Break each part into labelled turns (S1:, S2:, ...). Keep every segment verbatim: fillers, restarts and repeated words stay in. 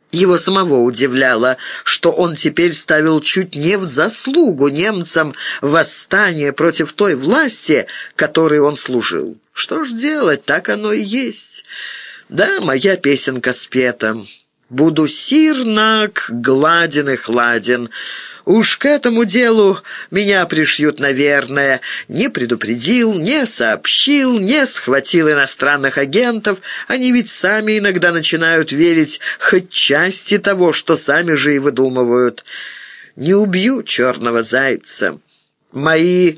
S1: Его самого удивляло, что он теперь ставил чуть не в заслугу немцам восстание против той власти, которой он служил. Что ж делать, так оно и есть. Да, моя песенка спета. Буду сирнак, гладен и хладен. Уж к этому делу меня пришьют, наверное. Не предупредил, не сообщил, не схватил иностранных агентов. Они ведь сами иногда начинают верить хоть части того, что сами же и выдумывают. Не убью черного зайца. Мои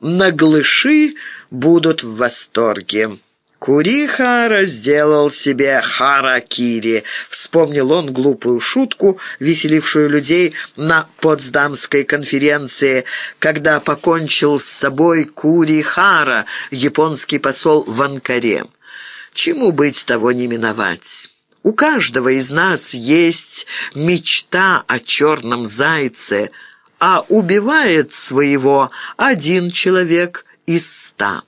S1: наглыши будут в восторге. Кури-хара сделал себе харакири. Вспомнил он глупую шутку, веселившую людей на Потсдамской конференции, когда покончил с собой Кури-хара, японский посол в Анкаре. Чему быть, того не миновать. У каждого из нас есть мечта о черном зайце, а убивает своего один человек из ста.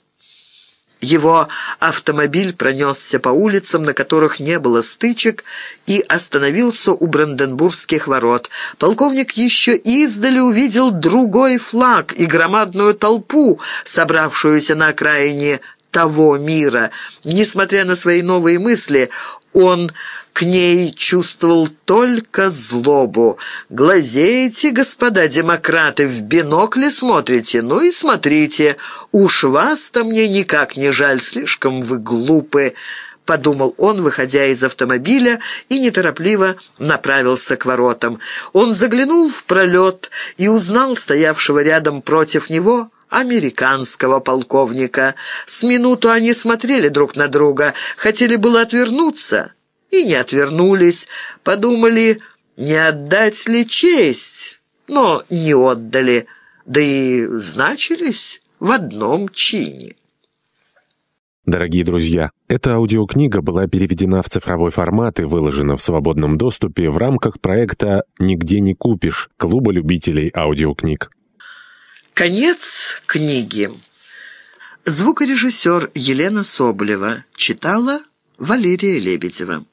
S1: Его автомобиль пронесся по улицам, на которых не было стычек, и остановился у Бранденбургских ворот. Полковник еще издали увидел другой флаг и громадную толпу, собравшуюся на окраине того мира. Несмотря на свои новые мысли, он к ней чувствовал только злобу. «Глазейте, господа демократы, в бинокли смотрите? Ну и смотрите. Уж вас-то мне никак не жаль, слишком вы глупы», — подумал он, выходя из автомобиля, и неторопливо направился к воротам. Он заглянул в пролет и узнал стоявшего рядом против него американского полковника. С минуту они смотрели друг на друга, хотели было отвернуться и не отвернулись, подумали, не отдать ли честь, но не отдали, да и значились в одном чине.
S2: Дорогие друзья, эта аудиокнига была переведена в цифровой формат и выложена в свободном доступе в рамках проекта «Нигде не купишь» Клуба любителей аудиокниг.
S1: Конец книги. Звукорежиссер Елена Соболева. Читала Валерия Лебедева.